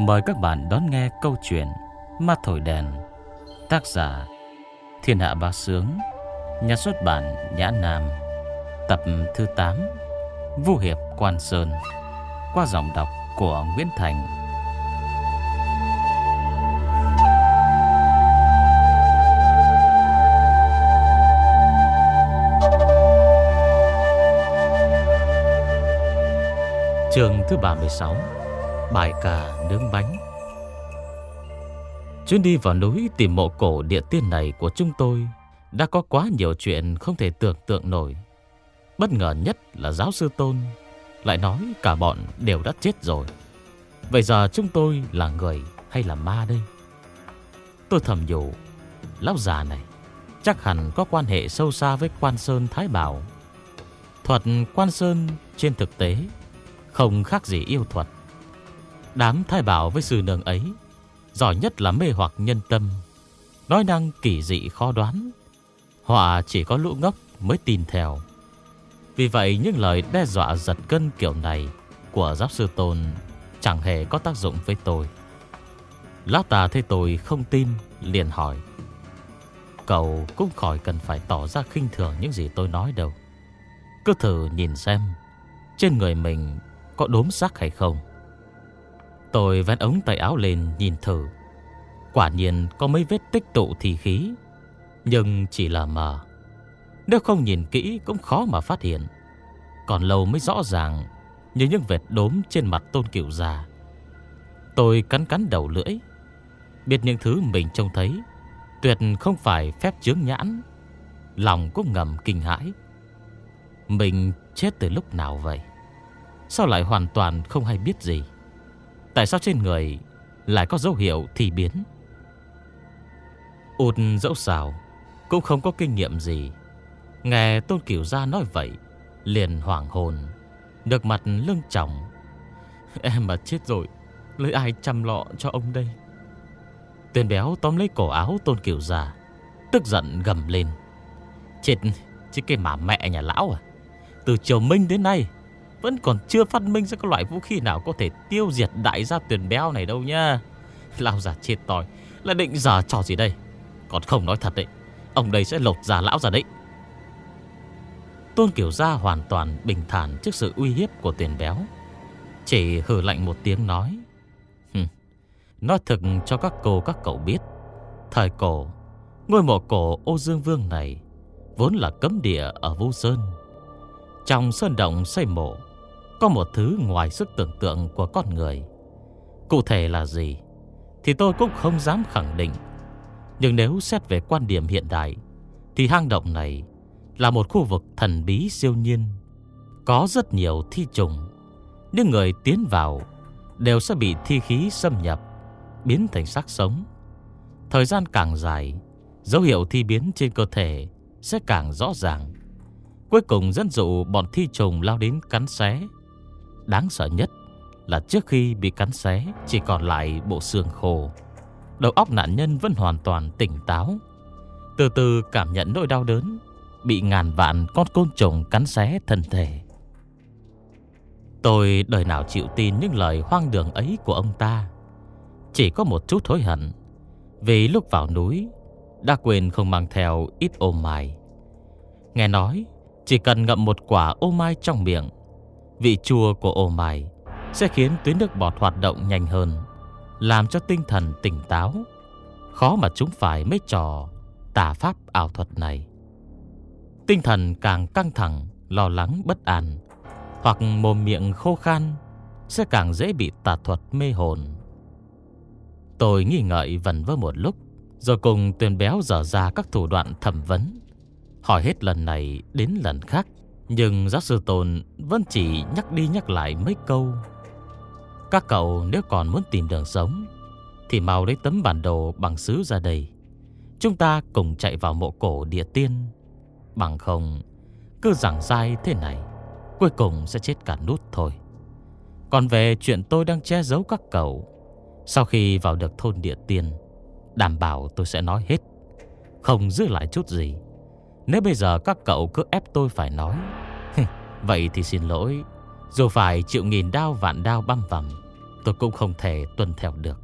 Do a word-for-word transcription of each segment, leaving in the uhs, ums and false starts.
Mời các bạn đón nghe câu chuyện Ma Thổi Đèn. Tác giả Thiên Hạ Bá Sướng. Nhà xuất bản Nhã Nam. Tập thứ tám, Vu Hiệp Quan Sơn. Qua giọng đọc của Nguyễn Thành. Chương thứ ba mươi sáu, Bài ca nướng bánh. Chuyến đi vào núi tìm mộ cổ địa tiên này của chúng tôi đã có quá nhiều chuyện không thể tưởng tượng nổi. Bất ngờ nhất là giáo sư Tôn lại nói cả bọn đều đã chết rồi. Vậy giờ chúng tôi là người hay là ma đây? Tôi thầm nhủ, lão già này chắc hẳn có quan hệ sâu xa với Quan Sơn Thái Bảo. Thuật Quan Sơn trên thực tế không khác gì yêu thuật. Đám Thái Bảo với sư nương ấy giỏi nhất là mê hoặc nhân tâm, nói năng kỳ dị khó đoán. Họa chỉ có lũ ngốc mới tin theo. Vì vậy những lời đe dọa giật gân kiểu này của giáo sư Tôn chẳng hề có tác dụng với tôi. Lão ta thấy tôi không tin, liền hỏi: Cậu cũng khỏi cần phải tỏ ra khinh thường những gì tôi nói đâu. Cứ thử nhìn xem trên người mình có đốm sắc hay không. Tôi vén ống tay áo lên nhìn thử. Quả nhiên có mấy vết tích tụ thì khí, nhưng chỉ là mờ. Nếu không nhìn kỹ cũng khó mà phát hiện. Còn lâu mới rõ ràng như những vệt đốm trên mặt Tôn Cửu già. Tôi cắn cắn đầu lưỡi, biết những thứ mình trông thấy tuyệt không phải phép chướng nhãn. Lòng cũng ngầm kinh hãi. Mình chết từ lúc nào vậy? Sao lại hoàn toàn không hay biết gì? Tại sao trên người lại có dấu hiệu thi biến? Ụt dẫu sao cũng không có kinh nghiệm gì, nghe Tôn Cửu gia nói vậy liền hoảng hồn, nước mặt lưng tròng. Em mà chết rồi, lấy ai chăm lọ cho ông đây? Tuyền béo tóm lấy cổ áo Tôn Cửu già, tức giận gầm lên: Chết chứ cái mà mẹ nhà lão à! Từ triều Minh đến nay vẫn còn chưa phát minh ra cái loại vũ khí nào có thể tiêu diệt đại gia Tuyền béo này đâu nha. Lão già chết tỏi, là định giở trò gì đây? Còn không nói thật đấy, ông đây sẽ lột da lão ra đấy. Tôn Cửu gia hoàn toàn bình thản trước sự uy hiếp của Tuyền béo, chỉ hừ lạnh một tiếng nói: Nói thực cho các cô các cậu biết, thời cổ ngôi mộ cổ Ô Dương Vương này vốn là cấm địa ở Vu Sơn. Trong sơn động xây mộ có một thứ ngoài sức tưởng tượng của con người. Cụ thể là gì thì tôi cũng không dám khẳng định. Nhưng nếu xét về quan điểm hiện đại thì hang động này là một khu vực thần bí siêu nhiên. Có rất nhiều thi trùng. Những người tiến vào đều sẽ bị thi khí xâm nhập, biến thành xác sống. Thời gian càng dài, dấu hiệu thi biến trên cơ thể sẽ càng rõ ràng, cuối cùng dẫn dụ bọn thi trùng lao đến cắn xé. Đáng sợ nhất là trước khi bị cắn xé chỉ còn lại bộ xương khô, đầu óc nạn nhân vẫn hoàn toàn tỉnh táo, từ từ cảm nhận nỗi đau đớn bị ngàn vạn con côn trùng cắn xé thân thể. Tôi đời nào chịu tin những lời hoang đường ấy của ông ta. Chỉ có một chút hối hận, vì lúc vào núi đã quên không mang theo ít ô mai. Nghe nói chỉ cần ngậm một quả ô mai trong miệng, vị chua của ô mai sẽ khiến tuyến nước bọt hoạt động nhanh hơn, làm cho tinh thần tỉnh táo. Khó mà chúng phải mấy trò tà pháp ảo thuật này. Tinh thần càng căng thẳng, lo lắng, bất an, hoặc mồm miệng khô khan, sẽ càng dễ bị tà thuật mê hồn. Tôi nghi ngợi vẩn vơ một lúc, rồi cùng Tuyền béo dở ra các thủ đoạn thẩm vấn, hỏi hết lần này đến lần khác. Nhưng giáo sư Tôn vẫn chỉ nhắc đi nhắc lại mấy câu: Các cậu nếu còn muốn tìm đường sống thì mau lấy tấm bản đồ bằng sứ ra đây, chúng ta cùng chạy vào mộ cổ địa tiên. Bằng không cứ giảng dai thế này, cuối cùng sẽ chết cả nút thôi. Còn về chuyện tôi đang che giấu các cậu, sau khi vào được thôn địa tiên, đảm bảo tôi sẽ nói hết, không giữ lại chút gì. Nếu bây giờ các cậu cứ ép tôi phải nói, vậy thì xin lỗi. Dù phải chịu nghìn đao vạn đao băm vằm, tôi cũng không thể tuân theo được.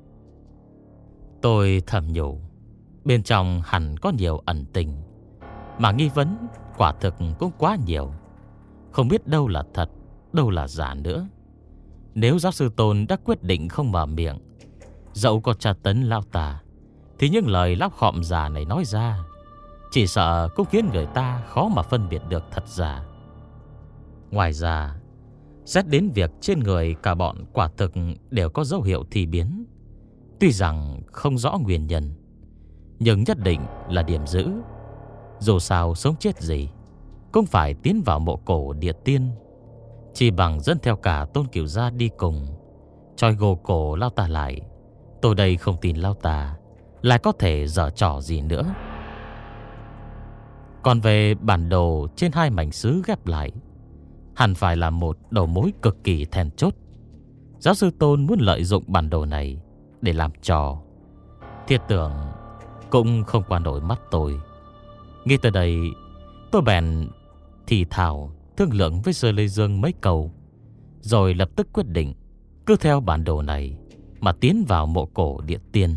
Tôi thầm nhủ, bên trong hẳn có nhiều ẩn tình, mà nghi vấn quả thực cũng quá nhiều. Không biết đâu là thật, đâu là giả nữa. Nếu giáo sư Tôn đã quyết định không mở miệng, dẫu có tra tấn lão ta, thì những lời lóc khọm giả này nói ra chỉ sợ cũng khiến người ta khó mà phân biệt được thật giả. Ngoài ra, xét đến việc trên người cả bọn quả thực đều có dấu hiệu thi biến. Tuy rằng không rõ nguyên nhân, nhưng nhất định là điểm dữ. Dù sao sống chết gì cũng phải tiến vào mộ cổ địa tiên. Chỉ bằng dẫn theo cả Tôn Cửu Gia đi cùng, choi gô cổ lao ta lại, tôi đây không tin lao ta lại có thể giở trò gì nữa. Còn về bản đồ trên hai mảnh sứ ghép lại, hẳn phải là một đầu mối cực kỳ then chốt. Giáo sư Tôn muốn lợi dụng bản đồ này để làm trò, thiết tưởng cũng không qua nổi mắt tôi. Nghĩ tới đây, tôi bèn thì thào thương lượng với Sơ Lê Dương mấy câu, rồi lập tức quyết định cứ theo bản đồ này mà tiến vào mộ cổ địa tiên.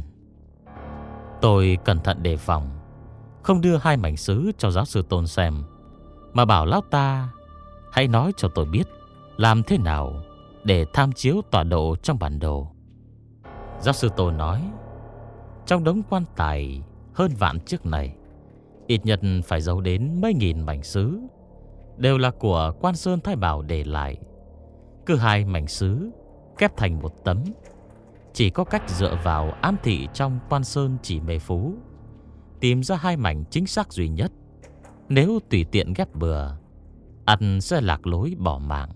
Tôi cẩn thận đề phòng, không đưa hai mảnh sứ cho giáo sư Tôn xem, mà bảo lão ta hãy nói cho tôi biết làm thế nào để tham chiếu tọa độ trong bản đồ. Giáo sư Tôn nói, trong đống quan tài hơn vạn chiếc này, ít nhất phải giấu đến mấy nghìn mảnh sứ, đều là của Quan Sơn Thái Bảo để lại. Cứ hai mảnh sứ kép thành một tấm, chỉ có cách dựa vào ám thị trong Quan Sơn Chỉ Mê Phú tìm ra hai mảnh chính xác duy nhất. Nếu tùy tiện ghép bừa, ắt sẽ lạc lối bỏ mạng.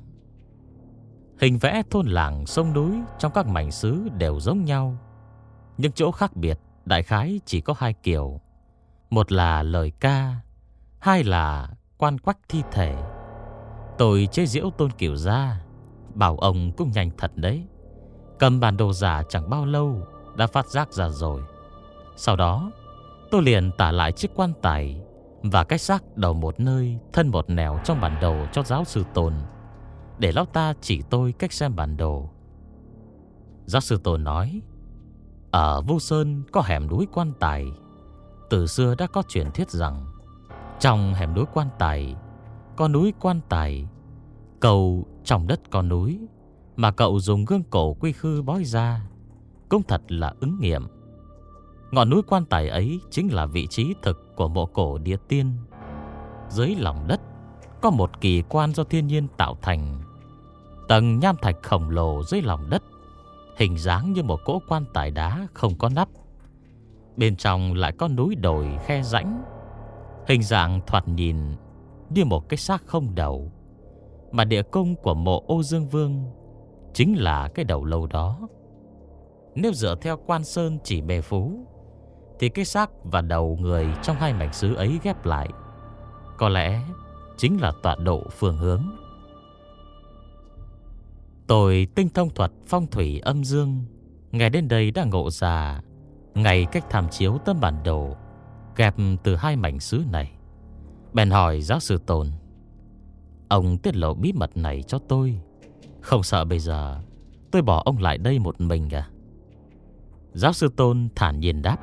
Hình vẽ thôn làng sông núi trong các mảnh sứ đều giống nhau, nhưng chỗ khác biệt đại khái chỉ có hai kiểu. Một là lời ca, hai là quan quách thi thể. Tôi chế giễu Tôn Cửu Gia, bảo ông cũng nhanh thật đấy. Cầm bản đồ giả chẳng bao lâu đã phát giác ra rồi. Sau đó tôi liền tả lại chiếc quan tài và cái xác đầu một nơi thân một nẻo trong bản đồ cho giáo sư Tôn, để lão ta chỉ tôi cách xem bản đồ. Giáo sư Tôn nói, ở Vu Sơn có hẻm núi quan tài. Từ xưa đã có truyền thuyết rằng trong hẻm núi quan tài có núi quan tài. Cầu trong đất có núi, mà cậu dùng gương cổ quy khư bói ra cũng thật là ứng nghiệm. Ngọn núi quan tài ấy chính là vị trí thực của mộ cổ địa tiên. Dưới lòng đất có một kỳ quan do thiên nhiên tạo thành. Tầng nham thạch khổng lồ dưới lòng đất, hình dáng như một cỗ quan tài đá không có nắp. Bên trong lại có núi đồi khe rãnh, hình dạng thoạt nhìn như một cái xác không đầu. Mà địa cung của mộ Ô Dương Vương chính là cái đầu lâu đó. Nếu dựa theo Quan Sơn Chỉ Mê Phú, thì cái xác và đầu người trong hai mảnh sứ ấy ghép lại có lẽ chính là tọa độ phương hướng. Tôi tinh thông thuật phong thủy âm dương, nghe đến đây đã ngộ ra ngày cách tham chiếu tấm bản đồ ghép từ hai mảnh sứ này. Bèn hỏi giáo sư Tôn, ông tiết lộ bí mật này cho tôi, không sợ bây giờ tôi bỏ ông lại đây một mình à? Giáo sư Tôn thản nhiên đáp,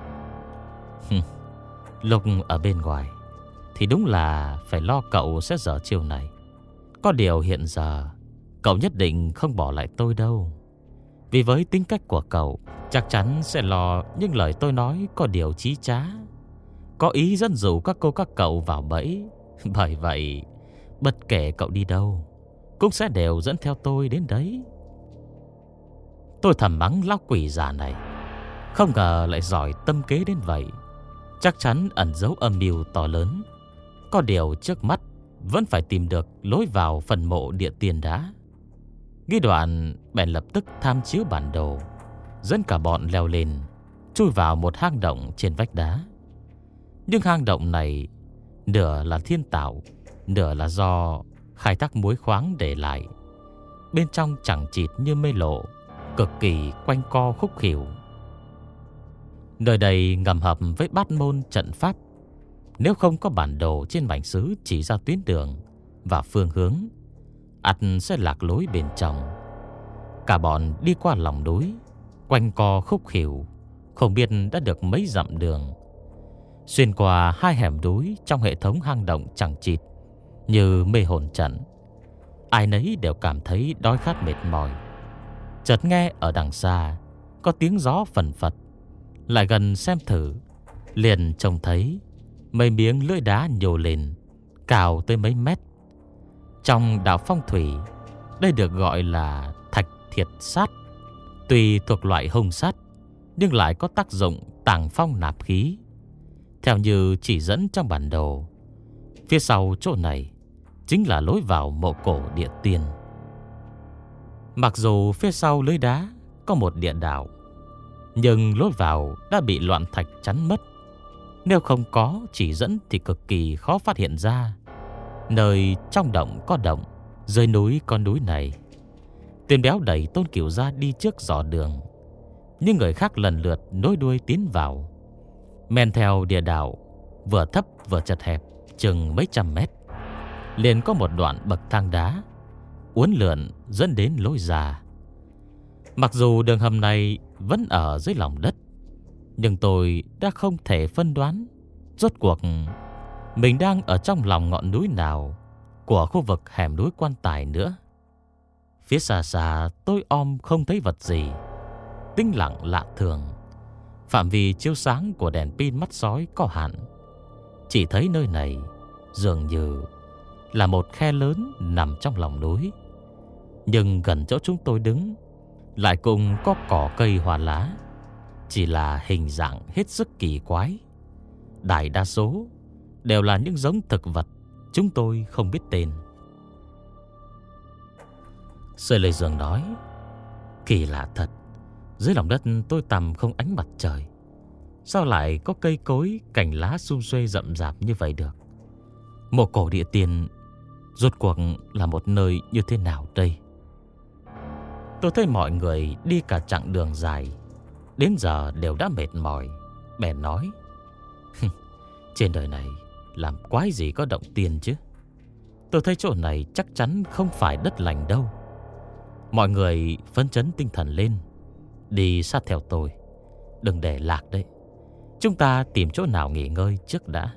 lúc ở bên ngoài thì đúng là phải lo cậu sẽ dở chiêu này. Có điều hiện giờ cậu nhất định không bỏ lại tôi đâu. Vì với tính cách của cậu, chắc chắn sẽ lo những lời tôi nói có điều chí trá, có ý dẫn dụ các cô các cậu vào bẫy. Bởi vậy, bất kể cậu đi đâu, cũng sẽ đều dẫn theo tôi đến đấy. Tôi thầm mắng lão quỷ già này, không ngờ lại giỏi tâm kế đến vậy. Chắc chắn ẩn giấu âm mưu to lớn. Có điều trước mắt vẫn phải tìm được lối vào phần mộ địa tiên đã. Nghĩ đoạn bèn lập tức tham chiếu bản đồ, dẫn cả bọn leo lên, chui vào một hang động trên vách đá. Nhưng hang động này nửa là thiên tạo, nửa là do khai thác muối khoáng để lại. Bên trong chẳng chịt như mê lộ, cực kỳ quanh co khúc khỉu. Nơi đây ngầm hợp với bát môn trận pháp. Nếu không có bản đồ trên mảnh sứ chỉ ra tuyến đường và phương hướng, ắt sẽ lạc lối bên trong. Cả bọn đi qua lòng núi, quanh co khúc khỉu, không biết đã được mấy dặm đường. Xuyên qua hai hẻm núi trong hệ thống hang động chẳng chịt như mê hồn trận. Ai nấy đều cảm thấy đói khát mệt mỏi. Chợt nghe ở đằng xa có tiếng gió phần phật. Lại gần xem thử, liền trông thấy mấy miếng lưỡi đá nhô lên, cao tới mấy mét. Trong đạo phong thủy, đây được gọi là thạch thiệt sát. Tuy thuộc loại hung sắt, nhưng lại có tác dụng tàng phong nạp khí. Theo như chỉ dẫn trong bản đồ, phía sau chỗ này chính là lối vào mộ cổ địa tiên. Mặc dù phía sau lưới đá có một địa đạo, nhưng lối vào đã bị loạn thạch chắn mất. Nếu không có chỉ dẫn thì cực kỳ khó phát hiện ra. Nơi trong động có động, dưới núi có núi này. Tên béo đẩy Tôn Cửu ra đi trước dò đường, nhưng người khác lần lượt nối đuôi tiến vào. Men theo địa đạo, vừa thấp vừa chật hẹp, chừng mấy trăm mét, liền có một đoạn bậc thang đá uốn lượn dẫn đến lối ra. Mặc dù đường hầm này vẫn ở dưới lòng đất, nhưng tôi đã không thể phân đoán rốt cuộc mình đang ở trong lòng ngọn núi nào của khu vực hẻm núi Quan Tài nữa. Phía xa xa tôi om không thấy vật gì, tĩnh lặng lạ thường. Phạm vi chiếu sáng của đèn pin mắt sói có hạn, chỉ thấy nơi này dường như là một khe lớn nằm trong lòng núi. Nhưng gần chỗ chúng tôi đứng lại cũng có cỏ cây hoa lá, chỉ là hình dạng hết sức kỳ quái. Đại đa số đều là những giống thực vật chúng tôi không biết tên. Sơi Lê Dương nói, kỳ lạ thật, dưới lòng đất tôi tầm không ánh mặt trời, sao lại có cây cối cành lá sum xuê rậm rạp như vậy được? Mộ cổ địa tiên rốt cuộc là một nơi như thế nào đây? Tôi thấy mọi người đi cả chặng đường dài, đến giờ đều đã mệt mỏi, bèn nói, trên đời này làm quái gì có động tiên chứ? Tôi thấy chỗ này chắc chắn không phải đất lành đâu. Mọi người phấn chấn tinh thần lên, đi sát theo tôi, đừng để lạc đấy. Chúng ta tìm chỗ nào nghỉ ngơi trước đã.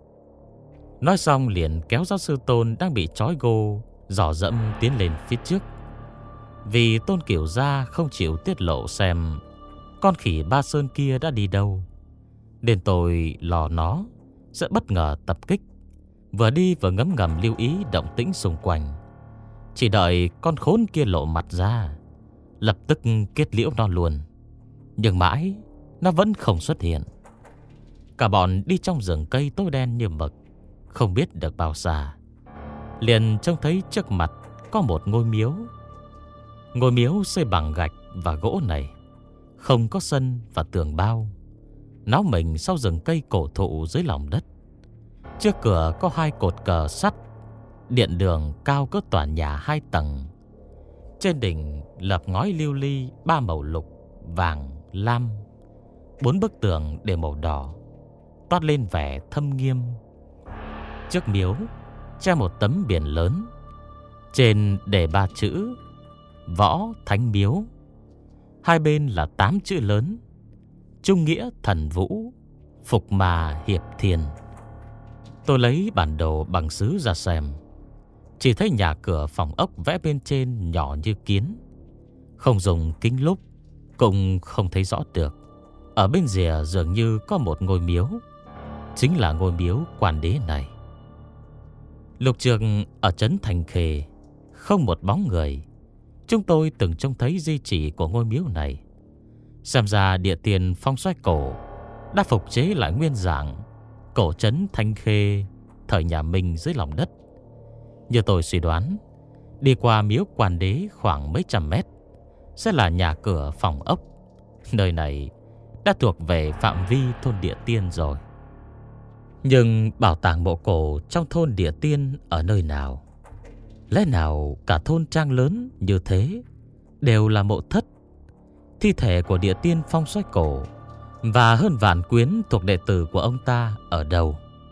Nói xong liền kéo giáo sư Tôn đang bị trói gô dò dẫm tiến lên phía trước. Vì Tôn Cửu Gia không chịu tiết lộ xem con khỉ Ba Sơn kia đã đi đâu, nên tôi lo nó sẽ bất ngờ tập kích. Vừa đi vừa ngấm ngầm lưu ý động tĩnh xung quanh, chỉ đợi con khốn kia lộ mặt ra, lập tức kết liễu nó luôn. Nhưng mãi nó vẫn không xuất hiện. Cả bọn đi trong rừng cây tối đen như mực, không biết được bao xa, liền trông thấy trước mặt có một ngôi miếu. Ngôi miếu xây bằng gạch và gỗ này không có sân và tường bao, náo mình sau rừng cây cổ thụ dưới lòng đất. Trước cửa có hai cột cờ sắt, điện đường cao cỡ tòa nhà hai tầng. Trên đỉnh lập ngói lưu ly ba màu lục, vàng, lam. Bốn bức tường đều màu đỏ, toát lên vẻ thâm nghiêm. Trước miếu treo một tấm biển lớn, trên đề ba chữ Võ Thánh Miếu. Hai bên là tám chữ lớn: Trung Nghĩa Thần Vũ, Phục Mà Hiệp Thiên. Tôi lấy bản đồ bằng sứ ra xem, chỉ thấy nhà cửa phòng ốc vẽ bên trên nhỏ như kiến, không dùng kính lúp cũng không thấy rõ được. Ở bên rìa dường như có một ngôi miếu, chính là ngôi miếu Quan Đế này. Lục trường ở trấn Thành Khê không một bóng người. Chúng tôi từng trông thấy di chỉ của ngôi miếu này. Xem ra địa tiền phong xoay cổ đã phục chế lại nguyên dạng cổ trấn Thanh Khê thời nhà Minh dưới lòng đất. Như tôi suy đoán, đi qua miếu Quan Đế khoảng mấy trăm mét sẽ là nhà cửa phòng ốc. Nơi này đã thuộc về phạm vi thôn địa tiên rồi. Nhưng bảo tàng mộ cổ trong thôn địa tiên ở nơi nào? Lẽ nào cả thôn trang lớn như thế đều là mộ thất? Thi thể của địa tiên phong xoay cổ và hơn vạn quyến thuộc đệ tử của ông ta ở đâu?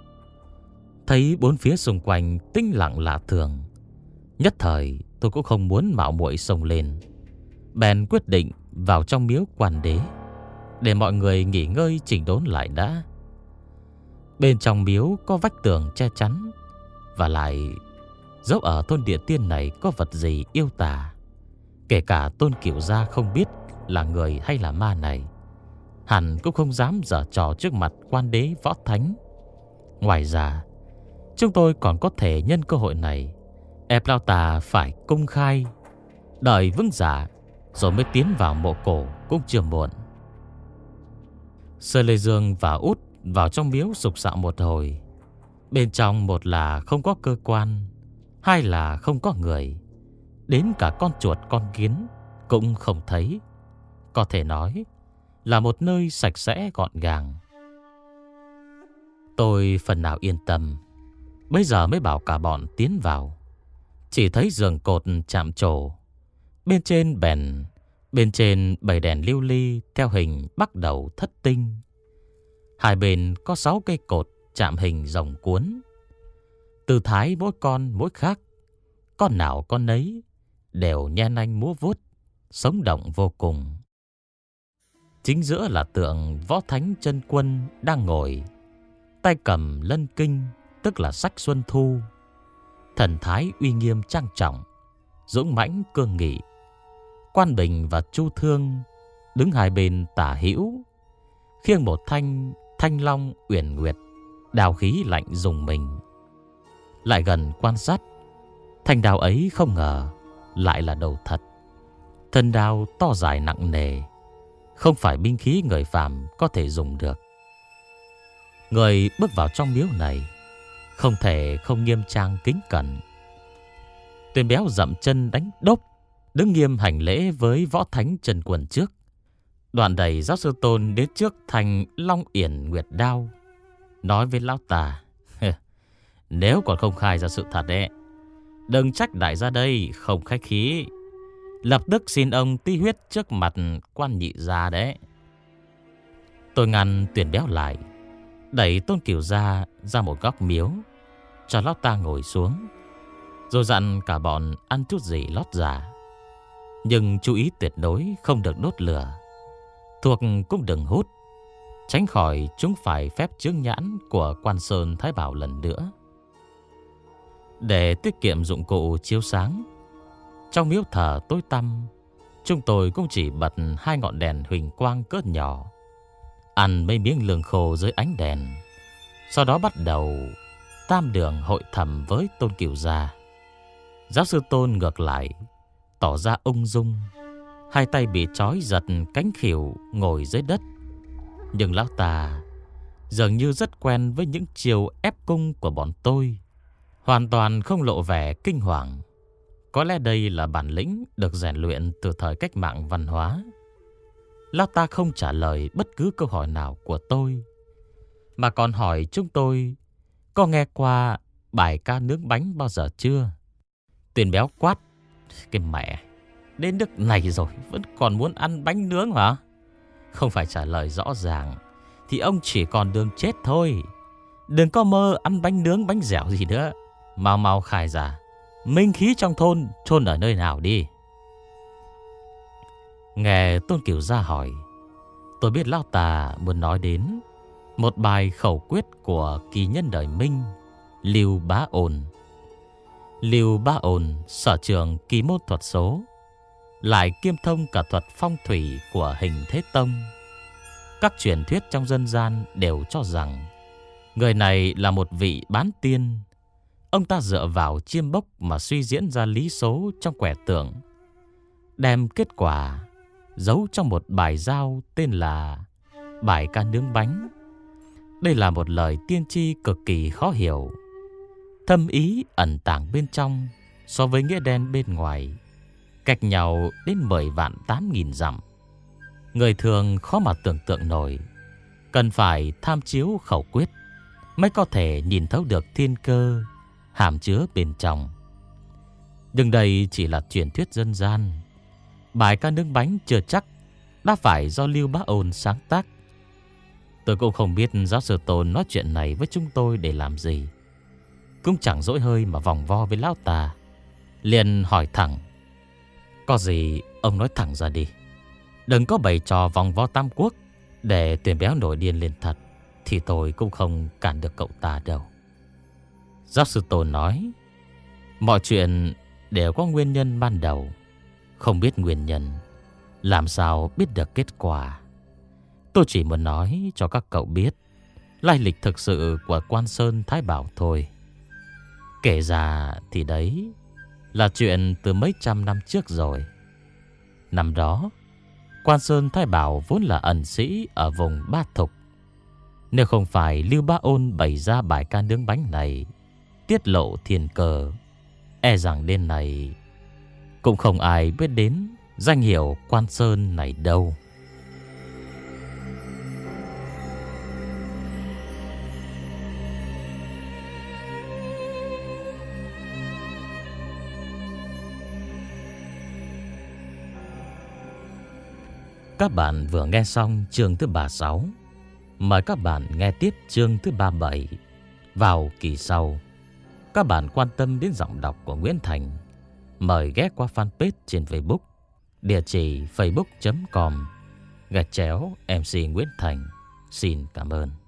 Thấy bốn phía xung quanh tĩnh lặng lạ thường, nhất thời tôi cũng không muốn mạo muội xông lên. bèn quyết định vào trong miếu quan đế để mọi người nghỉ ngơi chỉnh đốn lại đã. Bên trong miếu có vách tường che chắn, và lại dẫu ở thôn địa tiên này có vật gì yêu tà, kể cả Tôn Cửu Gia không biết là người hay là ma này, hẳn cũng không dám giở trò trước mặt quan đế võ thánh. Ngoài ra, chúng tôi còn có thể nhân cơ hội này ép lão tà phải công khai, đợi vững dạ rồi mới tiến vào mộ cổ cũng chưa muộn. Sơ Lê Dương và Út vào trong miếu sục sạo một hồi. Bên trong một là không có cơ quan, hai là không có người, đến cả con chuột con kiến cũng không thấy. Có thể nói là một nơi sạch sẽ gọn gàng. Tôi phần nào yên tâm, bây giờ mới bảo cả bọn tiến vào. Chỉ thấy giường cột chạm trổ, bên trên bèn Bên trên bầy đèn lưu ly theo hình bắt đầu thất tinh. Hai bên có sáu cây cột chạm hình rồng cuốn. Tư thái mỗi con mỗi khác, con nào con nấy đều nhen nanh múa vuốt, sống động vô cùng. Chính giữa là tượng Võ Thánh Chân Quân đang ngồi, tay cầm lân kinh, tức là sách Xuân Thu. Thần thái uy nghiêm trang trọng, dũng mãnh cương nghị. Quan Bình và Chu Thương đứng hai bên tả hữu, khiêng một thanh thanh long uyển nguyệt, đao khí lạnh rùng mình. Lại gần quan sát, thanh đao ấy không ngờ lại là đầu thật. Thân đao to dài nặng nề, không phải binh khí người phàm có thể dùng được. Người bước vào trong miếu này không thể không nghiêm trang kính cẩn. Tuyền Béo dậm chân đánh đốp, đứng nghiêm hành lễ với Võ Thánh Chân Quân trước. Đoạn đẩy giáo sư Tôn đến trước thành long yển nguyệt đao, nói với lão tà: nếu còn không khai ra sự thật đấy, đừng trách đại gia đây không khách khí, lập tức xin ông tí huyết trước mặt quan nhị gia đấy. Tôi ngăn Tuyền Béo lại, đẩy Tôn Cửu Gia ra một góc miếu, cho lão ta ngồi xuống, rồi dặn cả bọn ăn chút gì lót dạ. Nhưng chú ý tuyệt đối không được đốt lửa, thuốc cũng đừng hút, tránh khỏi chúng phải phép chướng nhãn của Quan Sơn Thái Bảo lần nữa. Để tiết kiệm dụng cụ chiếu sáng, trong miếu thờ tối tăm, chúng tôi cũng chỉ bật hai ngọn đèn huỳnh quang cỡ nhỏ, ăn mấy miếng lương khô dưới ánh đèn. Sau đó bắt đầu tam đường hội thẩm với Tôn Cửu Gia. Giáo sư Tôn ngược lại tỏ ra ung dung, hai tay bị trói giật cánh khuỷu ngồi dưới đất. Nhưng lão ta dường như rất quen với những chiều ép cung của bọn tôi, hoàn toàn không lộ vẻ kinh hoàng. Có lẽ đây là bản lĩnh được rèn luyện từ thời cách mạng văn hóa. Lão ta không trả lời bất cứ câu hỏi nào của tôi, mà còn hỏi chúng tôi có nghe qua bài ca nướng bánh bao giờ chưa. Tuyền Béo quát: cái mẹ, đến nước này rồi vẫn còn muốn ăn bánh nướng hả? Không phải trả lời rõ ràng thì ông chỉ còn đường chết thôi. Đừng có mơ ăn bánh nướng bánh dẻo gì nữa. Mau mau khai ra minh khí trong thôn chôn ở nơi nào đi. Nghe Tôn Cửu Gia hỏi, tôi biết lão ta muốn nói đến một bài khẩu quyết của kỳ nhân đời Minh, Lưu Bá Ôn. Lưu Bá Ôn sở trường kỳ môn thuật số, lại kiêm thông cả thuật phong thủy của Hình Thế Tông. Các truyền thuyết trong dân gian đều cho rằng người này là một vị bán tiên. Ông ta dựa vào chiêm bốc mà suy diễn ra lý số trong quẻ tượng, đem kết quả giấu trong một bài giao tên là bài ca nướng bánh. Đây là một lời tiên tri cực kỳ khó hiểu, thâm ý ẩn tàng bên trong so với nghĩa đen bên ngoài, cách nhau đến mười vạn tám nghìn dặm. Người thường khó mà tưởng tượng nổi, cần phải tham chiếu khẩu quyết mới có thể nhìn thấu được thiên cơ hàm chứa bên trong. Nhưng đây chỉ là truyền thuyết dân gian. Bài ca nướng bánh chưa chắc đã phải do Lưu Bá Ôn sáng tác. Tôi cũng không biết giáo sư Tôn nói chuyện này với chúng tôi để làm gì, cũng chẳng dỗi hơi mà vòng vo với lão ta, liền hỏi thẳng: Có gì ông nói thẳng ra đi. Đừng có bày trò vòng vo tam quốc để tuyển béo nổi điên lên thật, thì tôi cũng không cản được cậu ta đâu. Giáo sư Tôn nói, mọi chuyện đều có nguyên nhân ban đầu. Không biết nguyên nhân, làm sao biết được kết quả. Tôi chỉ muốn nói cho các cậu biết lai lịch thực sự của Quan Sơn Thái Bảo thôi. Kể ra thì đấy là chuyện từ mấy trăm năm trước rồi. Năm đó, Quan Sơn Thái Bảo vốn là ẩn sĩ ở vùng Ba Thục. Nếu không phải Lưu Bá Ôn bày ra bài ca nướng bánh này, tiết lộ thiên cờ, e rằng đêm này cũng không ai biết đến danh hiệu Quan Sơn này đâu. Các bạn vừa nghe xong chương thứ ba mươi sáu. Mời các bạn nghe tiếp chương thứ ba mươi bảy vào kỳ sau. Các bạn quan tâm đến giọng đọc của Nguyễn Thành, mời ghé qua fanpage trên Facebook, địa chỉ facebook chấm com gạch chéo em xê Nguyễn Thành. Xin cảm ơn.